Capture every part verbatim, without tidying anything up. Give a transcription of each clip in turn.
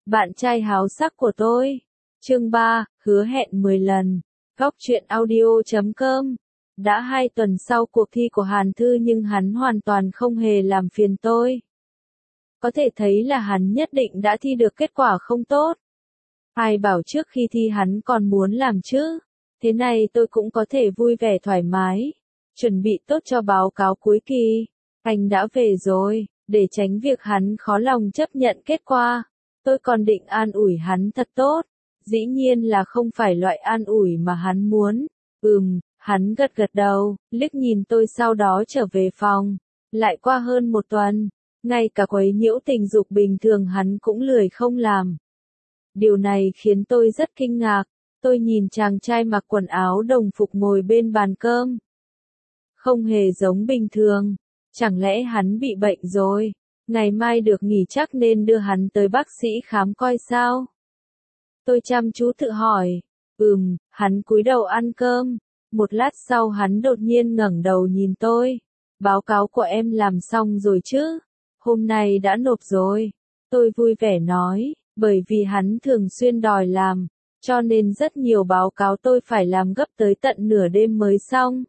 Bạn trai háo sắc của tôi. Chương ba, hứa hẹn mười lần. Góc truyện audio chấm com. Đã hai tuần sau cuộc thi của Hàn Thư nhưng hắn hoàn toàn không hề làm phiền tôi. Có thể thấy là hắn nhất định đã thi được kết quả không tốt. Ai bảo trước khi thi hắn còn muốn làm chứ. Thế này tôi cũng có thể vui vẻ thoải mái. Chuẩn bị tốt cho báo cáo cuối kỳ. Anh đã về rồi, để tránh việc hắn khó lòng chấp nhận kết quả. Tôi còn định an ủi hắn thật tốt. Dĩ nhiên là không phải loại an ủi mà hắn muốn. Ừm, hắn gật gật đầu, liếc nhìn tôi sau đó trở về phòng. Lại qua hơn một tuần, ngay cả quấy nhiễu tình dục bình thường hắn cũng lười không làm. Điều này khiến tôi rất kinh ngạc. Tôi nhìn chàng trai mặc quần áo đồng phục ngồi bên bàn cơm. Không hề giống bình thường. Chẳng lẽ hắn bị bệnh rồi? Ngày mai được nghỉ chắc nên đưa hắn tới bác sĩ khám coi sao? Tôi chăm chú tự hỏi. Ừm, hắn cúi đầu ăn cơm. Một lát sau hắn đột nhiên ngẩng đầu nhìn tôi. Báo cáo của em làm xong rồi chứ? Hôm nay đã nộp rồi. Tôi vui vẻ nói, bởi vì hắn thường xuyên đòi làm, cho nên rất nhiều báo cáo tôi phải làm gấp tới tận nửa đêm mới xong.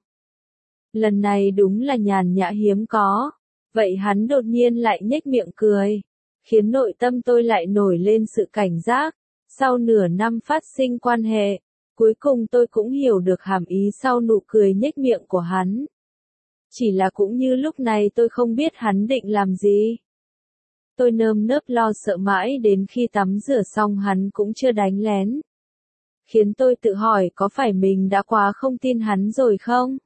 Lần này đúng là nhàn nhã hiếm có. Vậy hắn đột nhiên lại nhếch miệng cười, khiến nội tâm tôi lại nổi lên sự cảnh giác. Sau nửa năm phát sinh quan hệ, cuối cùng tôi cũng hiểu được hàm ý sau nụ cười nhếch miệng của hắn. Chỉ là cũng như lúc này tôi không biết hắn định làm gì. Tôi nơm nớp lo sợ mãi đến khi tắm rửa xong hắn cũng chưa đánh lén. Khiến tôi tự hỏi có phải mình đã quá không tin hắn rồi không?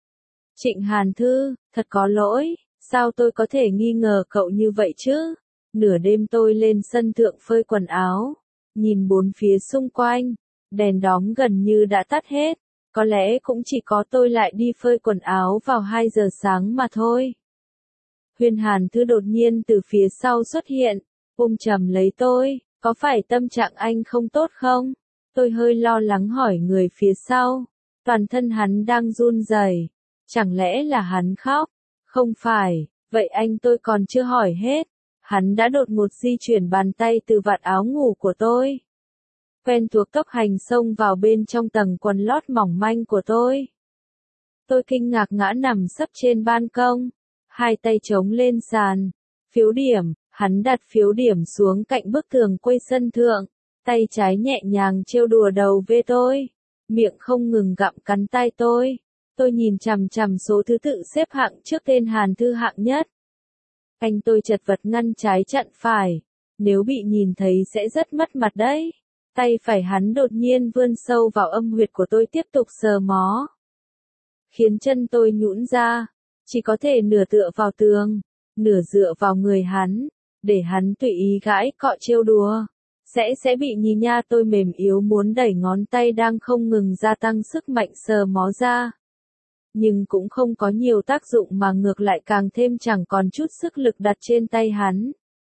Trịnh Hàn Thư, thật có lỗi, sao tôi có thể nghi ngờ cậu như vậy chứ? Nửa đêm tôi lên sân thượng phơi quần áo, nhìn bốn phía xung quanh, đèn đóm gần như đã tắt hết, có lẽ cũng chỉ có tôi lại đi phơi quần áo vào hai giờ sáng mà thôi. Huyền Hàn Thư đột nhiên từ phía sau xuất hiện, ôm chầm lấy tôi, có phải tâm trạng anh không tốt không? Tôi hơi lo lắng hỏi người phía sau, toàn thân hắn đang run rẩy, chẳng lẽ là hắn khóc? Không phải, vậy anh tôi còn chưa hỏi hết, hắn đã đột ngột di chuyển bàn tay từ vạt áo ngủ của tôi. Quen thuộc tốc hành xông vào bên trong tầng quần lót mỏng manh của tôi. Tôi kinh ngạc ngã nằm sấp trên ban công, hai tay chống lên sàn. Phiếu điểm, hắn đặt phiếu điểm xuống cạnh bức tường quây sân thượng, tay trái nhẹ nhàng trêu đùa đầu về tôi, miệng không ngừng gặm cắn tay tôi. Tôi nhìn chằm chằm số thứ tự xếp hạng trước tên Hàn Thư hạng nhất. Anh tôi chật vật ngăn trái chặn phải, nếu bị nhìn thấy sẽ rất mất mặt đấy. Tay phải hắn đột nhiên vươn sâu vào âm huyệt của tôi tiếp tục sờ mó, khiến chân tôi nhũn ra, chỉ có thể nửa tựa vào tường, nửa dựa vào người hắn, để hắn tùy ý gãi cọ trêu đùa. Sẽ sẽ bị nhì nha tôi mềm yếu muốn đẩy ngón tay đang không ngừng gia tăng sức mạnh sờ mó ra. Nhưng cũng không có nhiều tác dụng mà ngược lại càng thêm chẳng còn chút sức lực đặt trên tay hắn.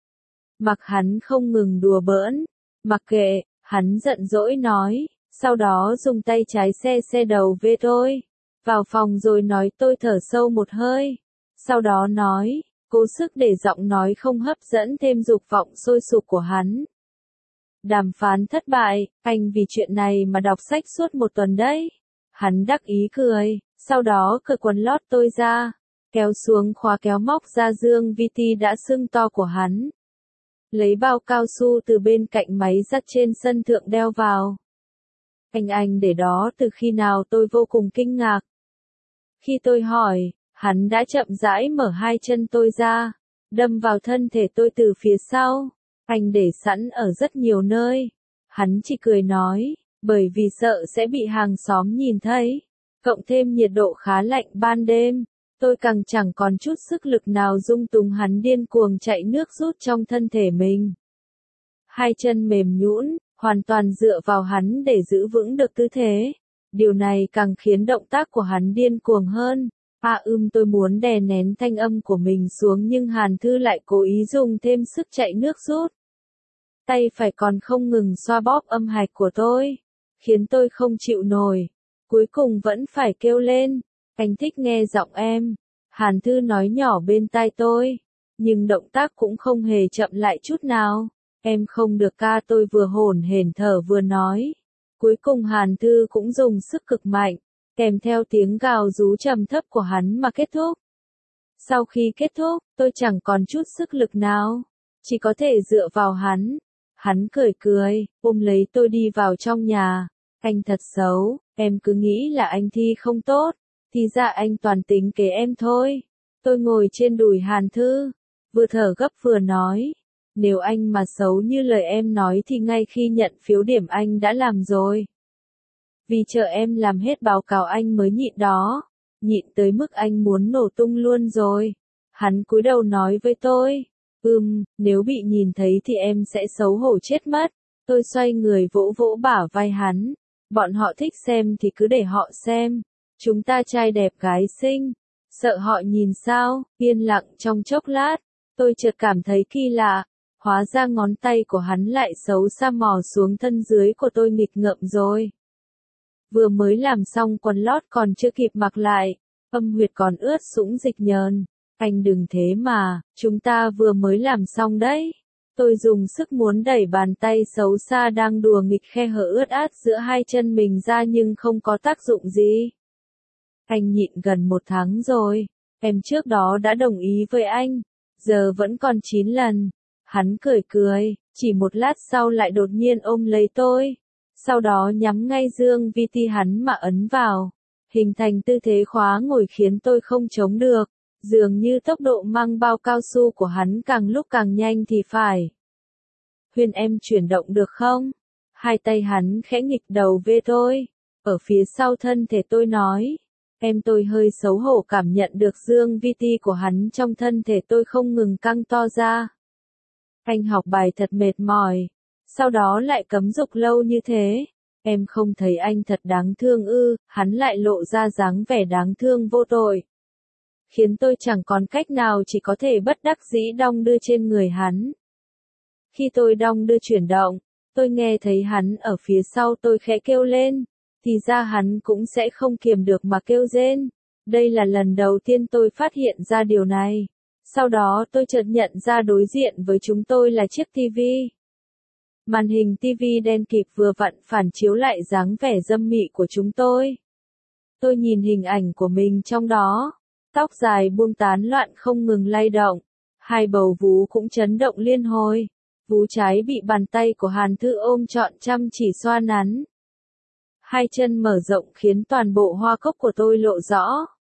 Mặc hắn không ngừng đùa bỡn, mặc kệ, hắn giận dỗi nói, sau đó dùng tay trái xe xe đầu về tôi. Vào phòng rồi nói tôi thở sâu một hơi. Sau đó nói, cố sức để giọng nói không hấp dẫn thêm dục vọng sôi sục của hắn. Đàm phán thất bại, anh vì chuyện này mà đọc sách suốt một tuần đấy. Hắn đắc ý cười, sau đó cởi quần lót tôi ra, kéo xuống khóa kéo móc ra dương vê tê đã sưng to của hắn. Lấy bao cao su từ bên cạnh máy giặt trên sân thượng đeo vào. Anh anh để đó từ khi nào tôi vô cùng kinh ngạc. Khi tôi hỏi, hắn đã chậm rãi mở hai chân tôi ra, đâm vào thân thể tôi từ phía sau. Anh để sẵn ở rất nhiều nơi. Hắn chỉ cười nói, bởi vì sợ sẽ bị hàng xóm nhìn thấy. Cộng thêm nhiệt độ khá lạnh ban đêm, tôi càng chẳng còn chút sức lực nào dung túng hắn điên cuồng chạy nước rút trong thân thể mình. Hai chân mềm nhũn, hoàn toàn dựa vào hắn để giữ vững được tư thế. Điều này càng khiến động tác của hắn điên cuồng hơn. À ưm tôi muốn đè nén thanh âm của mình xuống nhưng Hàn Thư lại cố ý dùng thêm sức chạy nước rút. Tay phải còn không ngừng xoa bóp âm hạch của tôi, khiến tôi không chịu nổi. Cuối cùng vẫn phải kêu lên, anh thích nghe giọng em. Hàn Thư nói nhỏ bên tai tôi, nhưng động tác cũng không hề chậm lại chút nào. Em không được ca, tôi vừa hổn hển thở vừa nói. Cuối cùng Hàn Thư cũng dùng sức cực mạnh, kèm theo tiếng gào rú trầm thấp của hắn mà kết thúc. Sau khi kết thúc, tôi chẳng còn chút sức lực nào, chỉ có thể dựa vào hắn. Hắn cười cười, ôm lấy tôi đi vào trong nhà. Anh thật xấu, em cứ nghĩ là anh thi không tốt, thì ra anh toàn tính kế em thôi. Tôi ngồi trên đùi Hàn Thư, vừa thở gấp vừa nói. Nếu anh mà xấu như lời em nói thì ngay khi nhận phiếu điểm anh đã làm rồi. Vì chờ em làm hết báo cáo anh mới nhịn đó. Nhịn tới mức anh muốn nổ tung luôn rồi. Hắn cúi đầu nói với tôi. Ừm, nếu bị nhìn thấy thì em sẽ xấu hổ chết mất. Tôi xoay người vỗ vỗ bả vai hắn. Bọn họ thích xem thì cứ để họ xem. Chúng ta trai đẹp gái xinh. Sợ họ nhìn sao? Yên lặng trong chốc lát. Tôi chợt cảm thấy kỳ lạ. Hóa ra ngón tay của hắn lại xấu xa mò xuống thân dưới của tôi nghịch ngợm rồi. Vừa mới làm xong quần lót còn chưa kịp mặc lại, âm huyệt còn ướt sũng dịch nhờn. Anh đừng thế mà, chúng ta vừa mới làm xong đấy. Tôi dùng sức muốn đẩy bàn tay xấu xa đang đùa nghịch khe hở ướt át giữa hai chân mình ra nhưng không có tác dụng gì. Anh nhịn gần một tháng rồi, em trước đó đã đồng ý với anh, giờ vẫn còn chín lần. Hắn cười cười, chỉ một lát sau lại đột nhiên ôm lấy tôi. Sau đó nhắm ngay dương vi ti hắn mà ấn vào. Hình thành tư thế khóa ngồi khiến tôi không chống được. Dường như tốc độ mang bao cao su của hắn càng lúc càng nhanh thì phải. Huyền em chuyển động được không? Hai tay hắn khẽ nghịch đầu về tôi. Ở phía sau thân thể tôi nói. Em tôi hơi xấu hổ cảm nhận được dương vi ti của hắn trong thân thể tôi không ngừng căng to ra. Anh học bài thật mệt mỏi. Sau đó lại cấm dục lâu như thế. Em không thấy anh thật đáng thương ư? Hắn lại lộ ra dáng vẻ đáng thương vô tội. Khiến tôi chẳng còn cách nào chỉ có thể bất đắc dĩ đong đưa trên người hắn. Khi tôi đong đưa chuyển động, tôi nghe thấy hắn ở phía sau tôi khẽ kêu lên. Thì ra hắn cũng sẽ không kiềm được mà kêu rên. Đây là lần đầu tiên tôi phát hiện ra điều này. Sau đó tôi chợt nhận ra đối diện với chúng tôi là chiếc tivi. Màn hình tivi đen kịt vừa vặn phản chiếu lại dáng vẻ dâm mị của chúng tôi. Tôi nhìn hình ảnh của mình trong đó. Tóc dài buông tán loạn không ngừng lay động. Hai bầu vú cũng chấn động liên hồi. Vú trái bị bàn tay của Hàn Thư ôm trọn chăm chỉ xoa nắn. Hai chân mở rộng khiến toàn bộ hoa cốc của tôi lộ rõ.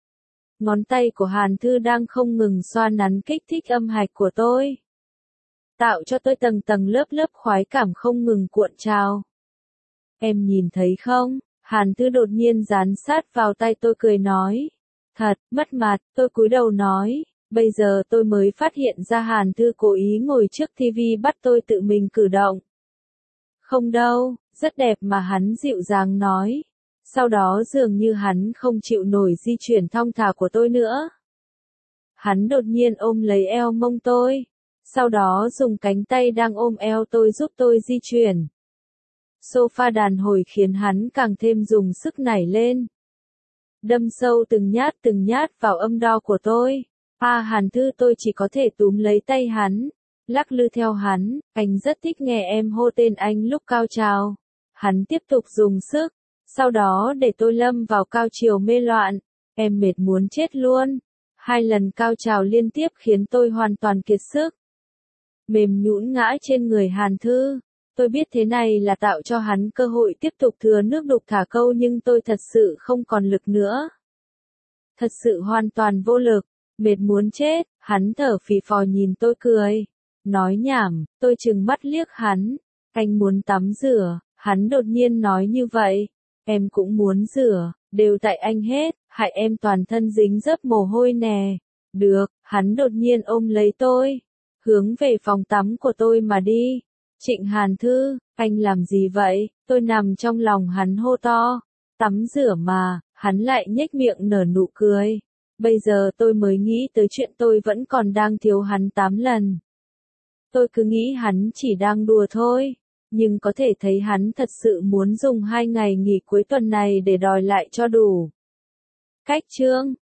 Ngón tay của Hàn Thư đang không ngừng xoa nắn kích thích âm hạch của tôi. Tạo cho tôi tầng tầng lớp lớp khoái cảm không ngừng cuộn trào. Em nhìn thấy không? Hàn Thư đột nhiên dán sát vào tay tôi cười nói. Thật, mất mặt, tôi cúi đầu nói. Bây giờ tôi mới phát hiện ra Hàn Thư cố ý ngồi trước tivi bắt tôi tự mình cử động. Không đâu, rất đẹp mà hắn dịu dàng nói. Sau đó dường như hắn không chịu nổi di chuyển thong thả của tôi nữa. Hắn đột nhiên ôm lấy eo mông tôi. Sau đó dùng cánh tay đang ôm eo tôi giúp tôi di chuyển. Sofa đàn hồi khiến hắn càng thêm dùng sức nảy lên. Đâm sâu từng nhát từng nhát vào âm đo của tôi. À Hàn Thư tôi chỉ có thể túm lấy tay hắn. Lắc lư theo hắn, anh rất thích nghe em hô tên anh lúc cao trào. Hắn tiếp tục dùng sức. Sau đó để tôi lâm vào cao chiều mê loạn. Em mệt muốn chết luôn. Hai lần cao trào liên tiếp khiến tôi hoàn toàn kiệt sức. Mềm nhũn ngã trên người Hàn Thư. Tôi biết thế này là tạo cho hắn cơ hội tiếp tục thừa nước đục thả câu nhưng tôi thật sự không còn lực nữa. Thật sự hoàn toàn vô lực. Mệt muốn chết, hắn thở phì phò nhìn tôi cười. Nói nhảm, tôi trừng mắt liếc hắn. Anh muốn tắm rửa, hắn đột nhiên nói như vậy. Em cũng muốn rửa, đều tại anh hết, hại em toàn thân dính dấp mồ hôi nè. Được, hắn đột nhiên ôm lấy tôi. Hướng về phòng tắm của tôi mà đi. Trịnh Hàn Thư, anh làm gì vậy? Tôi nằm trong lòng hắn hô to. Tắm rửa mà, hắn lại nhếch miệng nở nụ cười. Bây giờ tôi mới nghĩ tới chuyện tôi vẫn còn đang thiếu hắn tám lần. Tôi cứ nghĩ hắn chỉ đang đùa thôi. Nhưng có thể thấy hắn thật sự muốn dùng hai ngày nghỉ cuối tuần này để đòi lại cho đủ. Cách chương